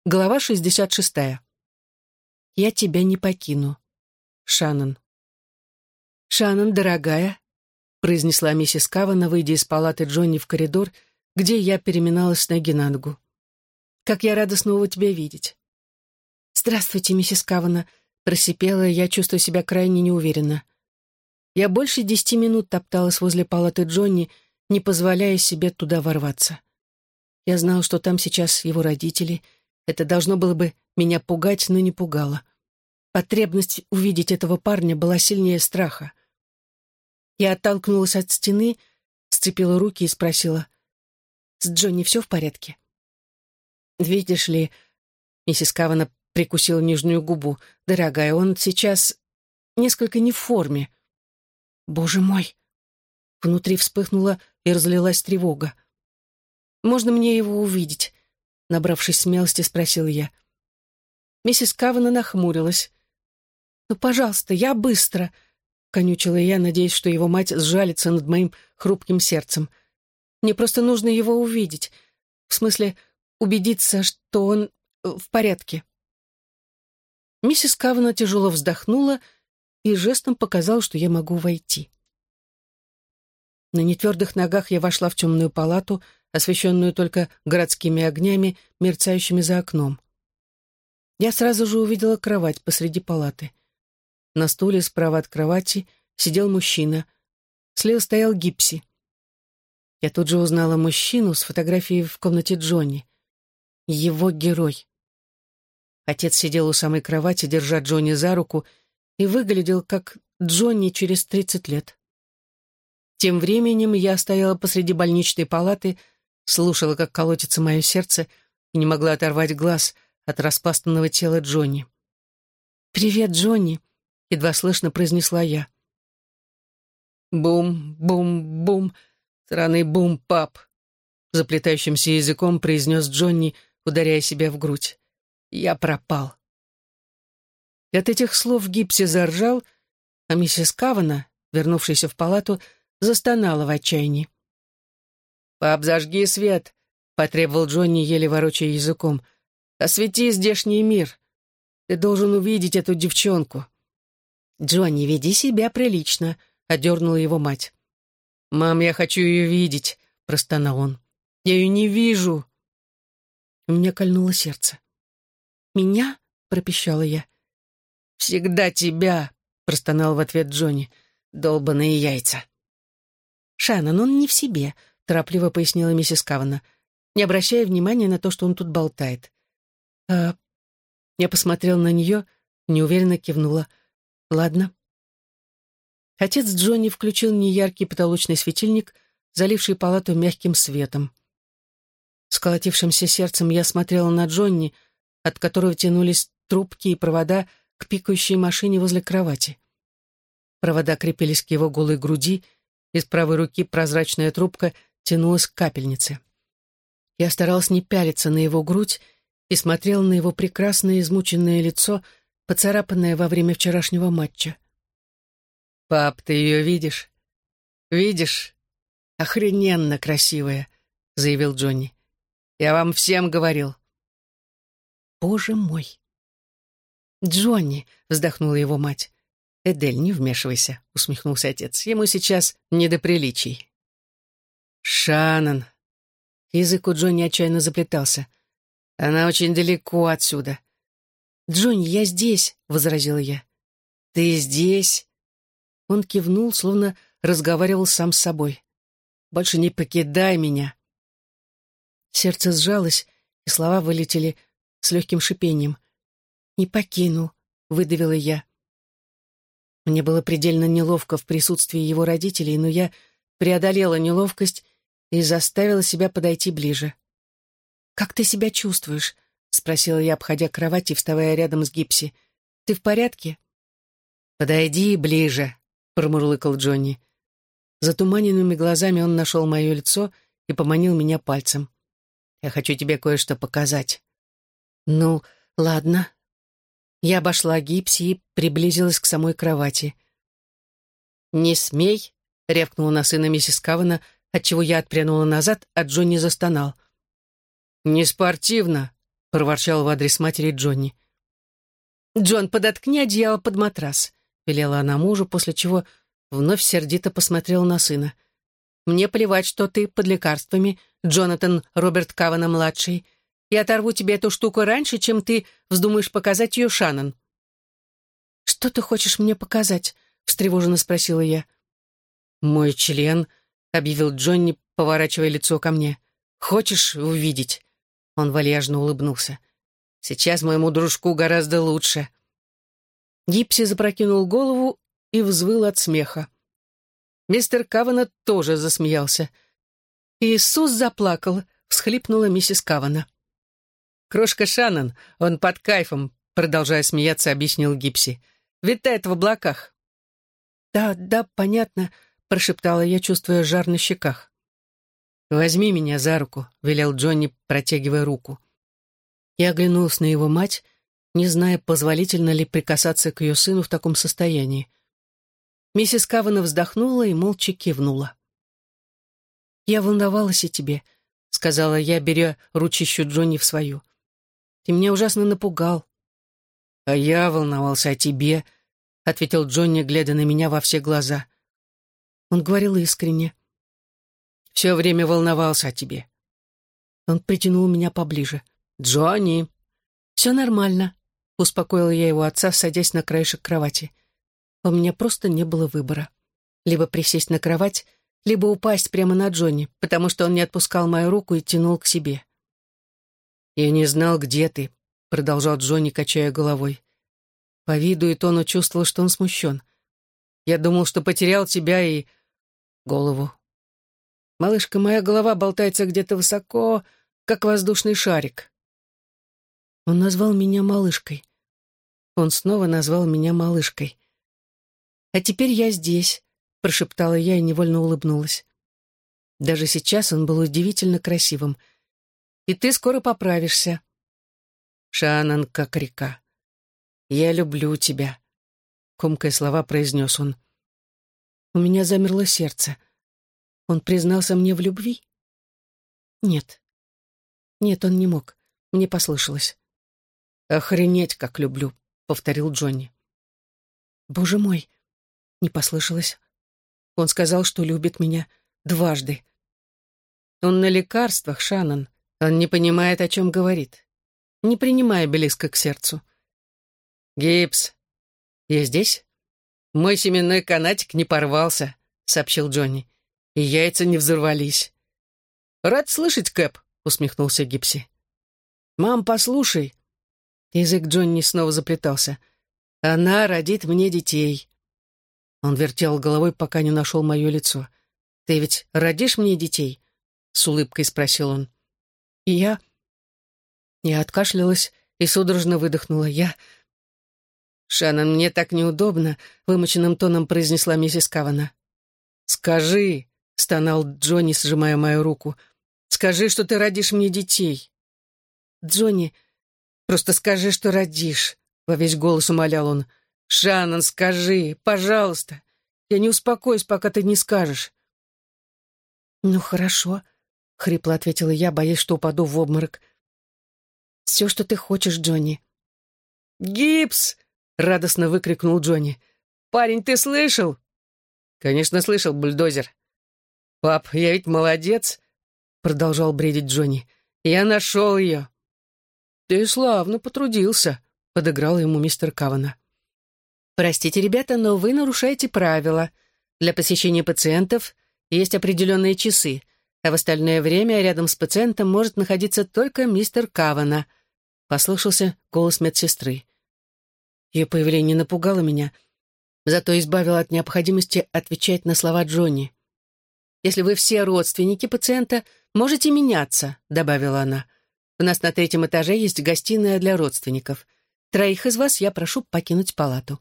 Глава 66. «Я тебя не покину». Шаннон. «Шаннон, дорогая», — произнесла миссис Кавана, выйдя из палаты Джонни в коридор, где я переминалась с ноги на ногу. «Как я рада снова тебя видеть». «Здравствуйте, миссис Кавана», — просипела, я чувствую себя крайне неуверенно. Я больше 10 минут топталась возле палаты Джонни, не позволяя себе туда ворваться. Я знала, что там сейчас его родители. Это должно было бы меня пугать, но не пугало. Потребность увидеть этого парня была сильнее страха. Я оттолкнулась от стены, сцепила руки и спросила: «С Джонни все в порядке?» «Видишь ли...» — миссис Кавана прикусила нижнюю губу. «Дорогая, он сейчас несколько не в форме». «Боже мой!» Внутри вспыхнула и разлилась тревога. «Можно мне его увидеть?» Набравшись смелости, спросила я. Миссис Кавана нахмурилась. «Ну, пожалуйста, я быстро!» — конючила я, надеясь, что его мать сжалится над моим хрупким сердцем. «Мне просто нужно его увидеть. В смысле, убедиться, что он в порядке». Миссис Кавана тяжело вздохнула и жестом показала, что я могу войти. На нетвердых ногах я вошла в темную палату, освещенную только городскими огнями, мерцающими за окном. Я сразу же увидела кровать посреди палаты. На стуле справа от кровати сидел мужчина. Слева стоял Гипси. Я тут же узнала мужчину с фотографией в комнате Джонни. Его герой. Отец сидел у самой кровати, держа Джонни за руку, и выглядел как Джонни через 30 лет. Тем временем я стояла посреди больничной палаты, слушала, как колотится мое сердце, и не могла оторвать глаз от распластанного тела Джонни. «Привет, Джонни», — едва слышно произнесла я. «Бум-бум-бум, сраный бум-пап», — заплетающимся языком произнес Джонни, ударяя себя в грудь. «Я пропал». И от этих слов Гипси заржал, а миссис Кавана, вернувшаяся в палату, застонала в отчаянии. «Пап, зажги свет!» — потребовал Джонни, еле ворочая языком. «Освети здешний мир. Ты должен увидеть эту девчонку». «Джонни, веди себя прилично», — одернула его мать. «Мам, я хочу ее видеть», — простонал он. «Я ее не вижу». У меня кольнуло сердце. «Меня?» — пропищала я. «Всегда тебя», — простонал в ответ Джонни. «Долбаные яйца». «Шаннон, он не в себе», — торопливо пояснила миссис Кавана, не обращая внимания на то, что он тут болтает. «А...» Я посмотрела на нее, неуверенно кивнула. «Ладно». Отец Джонни включил неяркий потолочный светильник, заливший палату мягким светом. С колотившимся сердцем я смотрела на Джонни, от которого тянулись трубки и провода к пикающей машине возле кровати. Провода крепились к его голой груди, из правой руки прозрачная трубка тянулась к капельнице. Я старалась не пялиться на его грудь и смотрела на его прекрасное измученное лицо, поцарапанное во время вчерашнего матча. «Пап, ты ее видишь?» «Видишь? Охрененно красивая», — заявил Джонни. «Я вам всем говорил». «Боже мой!» «Джонни!» — вздохнула его мать. «Эдель, не вмешивайся», — усмехнулся отец. «Ему сейчас не до приличий». «Шаннон!» Язык у Джонни отчаянно заплетался. «Она очень далеко отсюда». «Джонни, я здесь», — возразила я. «Ты здесь?» Он кивнул, словно разговаривал сам с собой. «Больше не покидай меня». Сердце сжалось, и слова вылетели с легким шипением. «Не покину», — выдавила я. Мне было предельно неловко в присутствии его родителей, но я преодолела неловкость и заставила себя подойти ближе. «Как ты себя чувствуешь?» — спросила я, обходя кровать и вставая рядом с Гипси. «Ты в порядке?» «Подойди ближе», — промурлыкал Джонни. Затуманенными глазами он нашел мое лицо и поманил меня пальцем. «Я хочу тебе кое-что показать». «Ну, ладно». Я обошла Гипси и приблизилась к самой кровати. «Не смей!» — рявкнула на сына миссис Кавана, отчего я отпрянула назад, а Джонни застонал. «Не спортивно!» — проворчал в адрес матери Джонни. «Джон, подоткни одеяло под матрас», — велела она мужу, после чего вновь сердито посмотрела на сына. «Мне плевать, что ты под лекарствами, Джонатан Роберт Кавана-младший. Я оторву тебе эту штуку раньше, чем ты вздумаешь показать ее Шаннон». «Что ты хочешь мне показать?» — встревоженно спросила я. «Мой член», — объявил Джонни, поворачивая лицо ко мне. «Хочешь увидеть?» Он вальяжно улыбнулся. «Сейчас моему дружку гораздо лучше». Гипси запрокинул голову и взвыл от смеха. Мистер Кавана тоже засмеялся. «Иисус заплакал», — всхлипнула миссис Кавана. «Крошка Шаннон, он под кайфом», — продолжая смеяться, объяснил Гипси. «Витает в облаках». «Да, да, понятно», — прошептала я, чувствуя жар на щеках. «Возьми меня за руку», — велел Джонни, протягивая руку. Я оглянулась на его мать, не зная, позволительно ли прикасаться к ее сыну в таком состоянии. Миссис Кавана вздохнула и молча кивнула. «Я волновалась о тебе», — сказала я, беря ручищу Джонни в свою. «Ты меня ужасно напугал». «А я волновался о тебе», — ответил Джонни, глядя на меня во все глаза. Он говорил искренне. «Все время волновался о тебе». Он притянул меня поближе. «Джонни!» «Все нормально», — успокоила я его отца, садясь на краешек кровати. У меня просто не было выбора. Либо присесть на кровать, либо упасть прямо на Джонни, потому что он не отпускал мою руку и тянул к себе. «Я не знал, где ты», — продолжал Джонни, качая головой. По виду и тону чувствовал, что он смущен. «Я думал, что потерял тебя и голову. Малышка, моя голова болтается где-то высоко, как воздушный шарик». Он назвал меня малышкой. Он снова назвал меня малышкой. «А теперь я здесь», — прошептала я и невольно улыбнулась. Даже сейчас он был удивительно красивым. «И ты скоро поправишься». «Шаннон, как река. Я люблю тебя», — комкая слова произнес он. У меня замерло сердце. Он признался мне в любви? Нет. Нет, он не мог. Мне послышалось. «Охренеть, как люблю», — повторил Джонни. «Боже мой!» — не послышалось. Он сказал, что любит меня дважды. Он на лекарствах, Шаннон. Он не понимает, о чем говорит. Не принимай близко к сердцу. «Гипс, я здесь? Мой семенной канатик не порвался», — сообщил Джонни. «И яйца не взорвались». «Рад слышать, Кэп», — усмехнулся Гипси. «Мам, послушай». Язык Джонни снова заплетался. «Она родит мне детей». Он вертел головой, пока не нашел мое лицо. «Ты ведь родишь мне детей?» — с улыбкой спросил он. И я откашлялась и судорожно выдохнула. «Шаннон, мне так неудобно», — вымученным тоном произнесла миссис Кавана. «Скажи», — стонал Джонни, сжимая мою руку, «скажи, что ты родишь мне детей». «Джонни, просто скажи, что родишь», — во весь голос умолял он. «Шаннон, скажи, пожалуйста. Я не успокоюсь, пока ты не скажешь». «Ну, хорошо», — хрипло ответила я, боясь, что упаду в обморок. «Все, что ты хочешь, Джонни». «Гипс!» — радостно выкрикнул Джонни. «Парень, ты слышал?» «Конечно, слышал, бульдозер». «Пап, я ведь молодец», — продолжал бредить Джонни. «Я нашел ее». «Ты славно потрудился», — подыграл ему мистер Кавана. «Простите, ребята, но вы нарушаете правила. Для посещения пациентов есть определенные часы, а в остальное время рядом с пациентом может находиться только мистер Кавана», — послышался голос медсестры. Ее появление напугало меня, зато избавило от необходимости отвечать на слова Джонни. «Если вы все родственники пациента, можете меняться», — добавила она. «У нас на 3-м этаже есть гостиная для родственников. 3 из вас я прошу покинуть палату».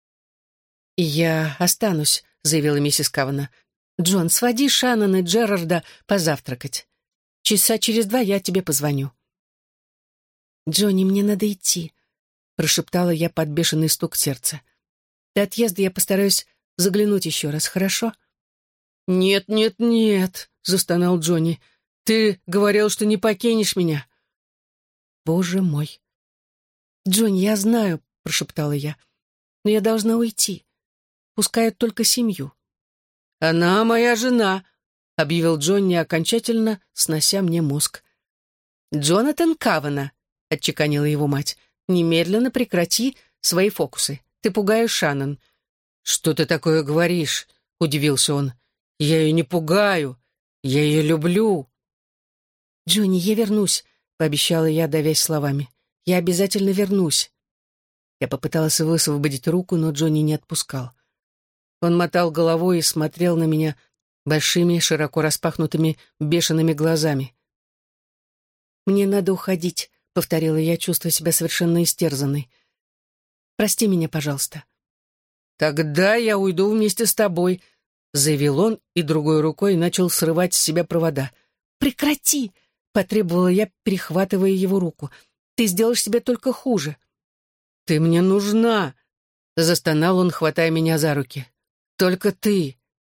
«Я останусь», — заявила миссис Кавана. «Джон, своди Шаннон и Джерарда позавтракать. Часа через 2 я тебе позвоню». «Джонни, мне надо идти», — прошептала я под бешеный стук сердца. «До отъезда я постараюсь заглянуть еще раз, хорошо?» «Нет, нет, нет», — застонал Джонни. «Ты говорил, что не покинешь меня». Боже мой. «Джонни, я знаю», — прошептала я, — «но я должна уйти. Пускают только семью». «Она моя жена», — объявил Джонни, окончательно снося мне мозг. «Джонатан Кавана», — отчеканила его мать, — «немедленно прекрати свои фокусы. Ты пугаешь Шаннон». «Что ты такое говоришь?» — удивился он. «Я ее не пугаю. Я ее люблю». «Джонни, я вернусь», — пообещала я, давясь словами. «Я обязательно вернусь». Я попыталась высвободить руку, но Джонни не отпускал. Он мотал головой и смотрел на меня большими, широко распахнутыми, бешеными глазами. «Мне надо уходить», — повторила я, чувствуя себя совершенно истерзанной. «Прости меня, пожалуйста». «Тогда я уйду вместе с тобой», — заявил он и другой рукой начал срывать с себя провода. «Прекрати!» — потребовала я, перехватывая его руку. «Ты сделаешь себе только хуже». «Ты мне нужна!» — застонал он, хватая меня за руки. «Только ты!»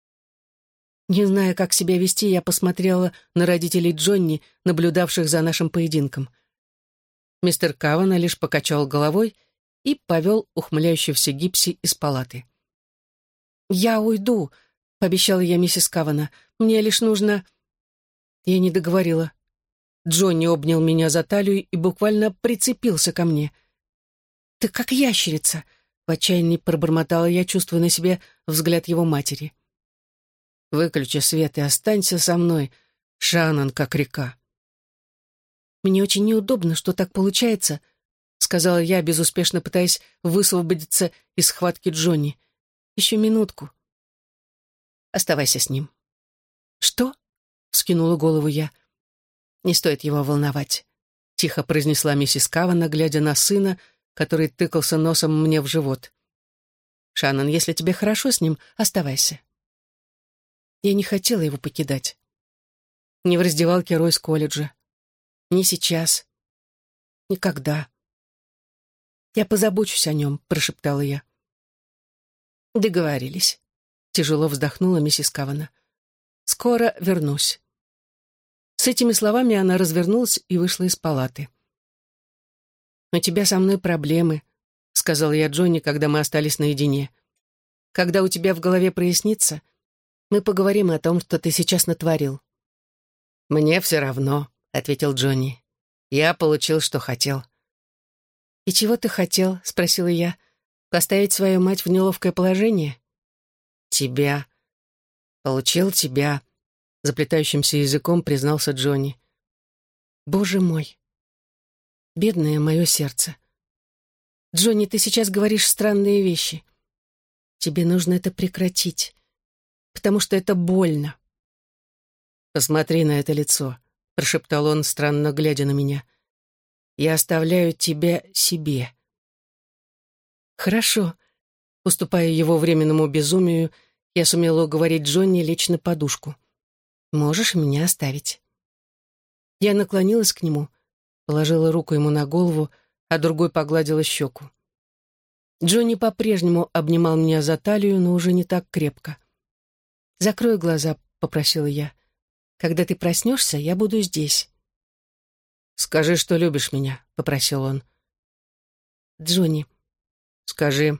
Не зная, как себя вести, я посмотрела на родителей Джонни, наблюдавших за нашим поединком. Мистер Кавана лишь покачал головой и повел ухмыляющегося Гипси из палаты. «Я уйду», — пообещала я миссис Кавана. «Мне лишь нужно...» Я не договорила. Джонни обнял меня за талию и буквально прицепился ко мне. «Ты как ящерица», — в отчаянии пробормотала я, чувствуя на себе взгляд его матери. «Выключи свет и останься со мной, Шаннон, как река». «Мне очень неудобно, что так получается», — сказала я, безуспешно пытаясь высвободиться из схватки Джонни. «Еще минутку». «Оставайся с ним». «Что?» — вскинула голову я. «Не стоит его волновать», — тихо произнесла миссис Кавана, глядя на сына, который тыкался носом мне в живот. «Шаннон, если тебе хорошо с ним, оставайся». Я не хотела его покидать. Ни в раздевалке Ройс-колледжа. Ни сейчас. Никогда. «Я позабочусь о нем», — прошептала я. «Договорились», — тяжело вздохнула миссис Кавана. «Скоро вернусь». С этими словами она развернулась и вышла из палаты. «У тебя со мной проблемы», — сказал я Джонни, когда мы остались наедине. «Когда у тебя в голове прояснится, мы поговорим о том, что ты сейчас натворил». «Мне все равно», — ответил Джонни. «Я получил, что хотел». «И чего ты хотел?» — спросила я. «Поставить свою мать в неловкое положение?» «Тебя. Получил тебя», — заплетающимся языком признался Джонни. «Боже мой! Бедное мое сердце! Джонни, ты сейчас говоришь странные вещи. Тебе нужно это прекратить, потому что это больно». «Посмотри на это лицо», — прошептал он, странно глядя на меня. «Я оставляю тебя себе». «Хорошо», — уступая его временному безумию, я сумела уговорить Джонни лечь на подушку. «Можешь меня оставить». Я наклонилась к нему, положила руку ему на голову, а другой погладила щеку. Джонни по-прежнему обнимал меня за талию, но уже не так крепко. «Закрой глаза», — попросила я. «Когда ты проснешься, я буду здесь». «Скажи, что любишь меня», — попросил он. «Джонни». «Скажи».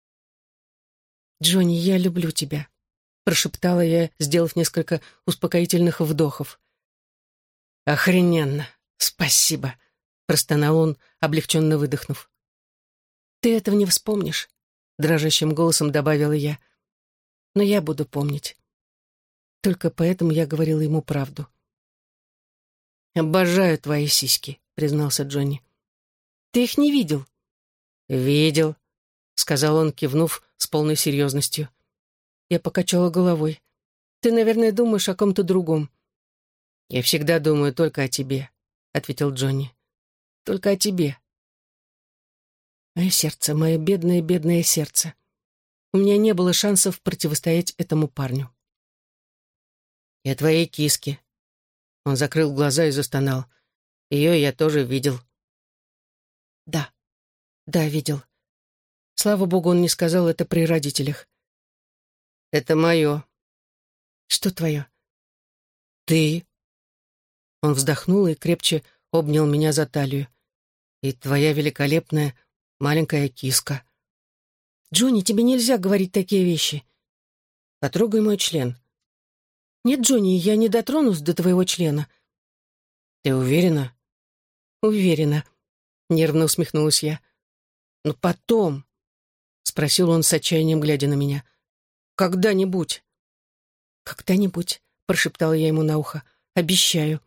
«Джонни, я люблю тебя», — прошептала я, сделав несколько успокоительных вдохов. «Охрененно! Спасибо!» — простонал он, облегченно выдохнув. «Ты этого не вспомнишь», — дрожащим голосом добавила я. «Но я буду помнить». Только поэтому я говорила ему правду. «Обожаю твои сиськи», — признался Джонни. «Ты их не видел?» «Видел», — сказал он, кивнув с полной серьезностью. Я покачала головой. «Ты, наверное, думаешь о ком-то другом». «Я всегда думаю только о тебе», — ответил Джонни. «Только о тебе». Мое сердце, мое бедное, бедное сердце. У меня не было шансов противостоять этому парню. «И о твоей киске». Он закрыл глаза и застонал. «Ее я тоже видел». «Да, да, видел. Слава богу, он не сказал это при родителях». «Это мое». «Что твое?» «Ты». Он вздохнул и крепче обнял меня за талию. И твоя великолепная маленькая киска. Джонни, тебе нельзя говорить такие вещи. Потрогай мой член. Нет, Джонни, я не дотронусь до твоего члена. Ты уверена? Уверена, нервно усмехнулась я. Но потом, спросил он с отчаянием, глядя на меня. Когда-нибудь. Когда-нибудь, прошептала я ему на ухо. Обещаю.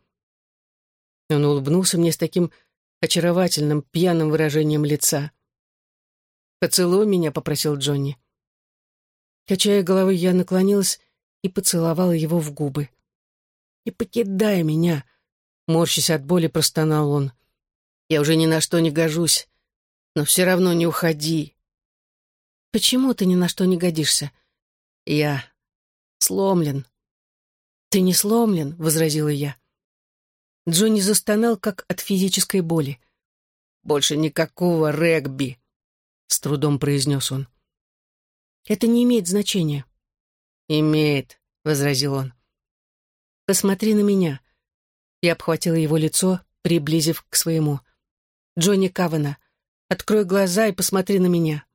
Он улыбнулся мне с таким очаровательным, пьяным выражением лица. «Поцелуй меня», — попросил Джонни. Качая головой, я наклонилась и поцеловала его в губы. «Не покидай меня», — морщась от боли, простонал он. «Я уже ни на что не гожусь, но все равно не уходи». «Почему ты ни на что не годишься?» «Я сломлен». «Ты не сломлен», — возразила я. Джонни застонал, как от физической боли. «Больше никакого регби», — с трудом произнес он. «Это не имеет значения». «Имеет», — возразил он. «Посмотри на меня». Я обхватила его лицо, приблизив к своему. «Джонни Кавана, открой глаза и посмотри на меня».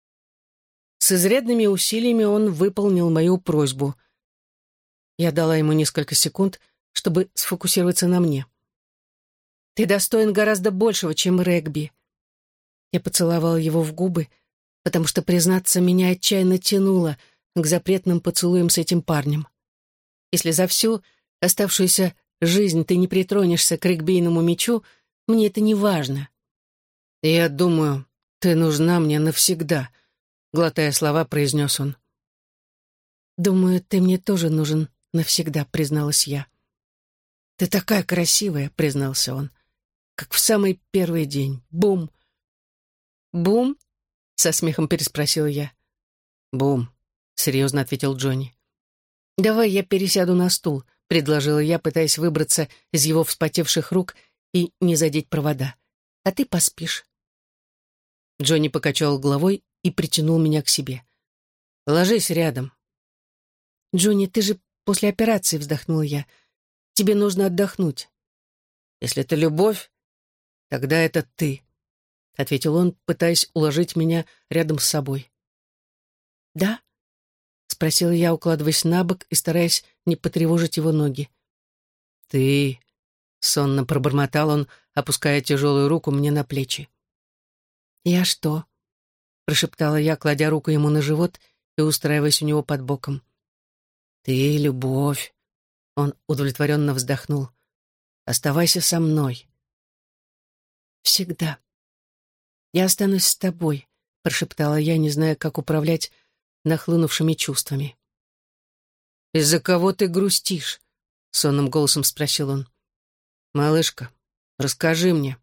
С изрядными усилиями он выполнил мою просьбу. Я дала ему несколько секунд, чтобы сфокусироваться на мне. «Ты достоин гораздо большего, чем регби». Я поцеловала его в губы, потому что, признаться, меня отчаянно тянуло к запретным поцелуям с этим парнем. Если за всю оставшуюся жизнь ты не притронешься к регбийному мячу, мне это не важно. «Я думаю, ты нужна мне навсегда», — глотая слова, произнес он. «Думаю, ты мне тоже нужен навсегда», — призналась я. «Ты такая красивая», — признался он, — «как в самый первый день. Бум!» «Бум?» — со смехом переспросила я. «Бум», — серьезно ответил Джонни. «Давай я пересяду на стул», — предложила я, пытаясь выбраться из его вспотевших рук и не задеть провода. «А ты поспишь». Джонни покачал головой и притянул меня к себе. «Ложись рядом». «Джонни, ты же после операции», — вздохнула я. «Тебе нужно отдохнуть». «Если это любовь, тогда это ты», — ответил он, пытаясь уложить меня рядом с собой. «Да?» — спросила я, укладываясь на бок и стараясь не потревожить его ноги. «Ты...» — сонно пробормотал он, опуская тяжелую руку мне на плечи. «Я что?» — прошептала я, кладя руку ему на живот и устраиваясь у него под боком. «Ты — любовь», — он удовлетворенно вздохнул. «Оставайся со мной». «Всегда. Я останусь с тобой», — прошептала я, не зная, как управлять нахлынувшими чувствами. «Из-за кого ты грустишь?» — сонным голосом спросил он. «Малышка, расскажи мне».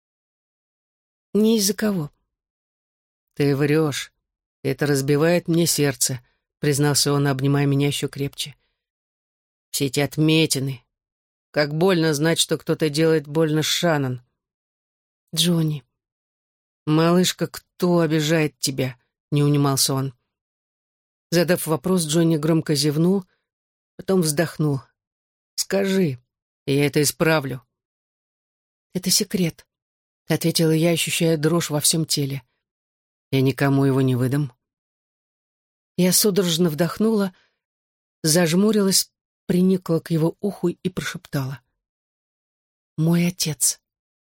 «Не из-за кого». «Ты врешь. Это разбивает мне сердце», — признался он, обнимая меня еще крепче. «Все эти отметины. Как больно знать, что кто-то делает больно Шаннон». «Джонни». «Малышка, кто обижает тебя?» — не унимался он. Задав вопрос, Джонни громко зевнул, потом вздохнул. «Скажи, и я это исправлю». «Это секрет», — ответила я, ощущая дрожь во всем теле. «Я никому его не выдам». Я судорожно вдохнула, зажмурилась, приникла к его уху и прошептала. «Мой отец».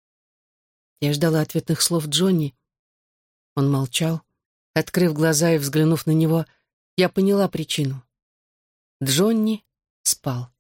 Я ждала ответных слов Джонни. Он молчал. Открыв глаза и взглянув на него, я поняла причину. Джонни спал.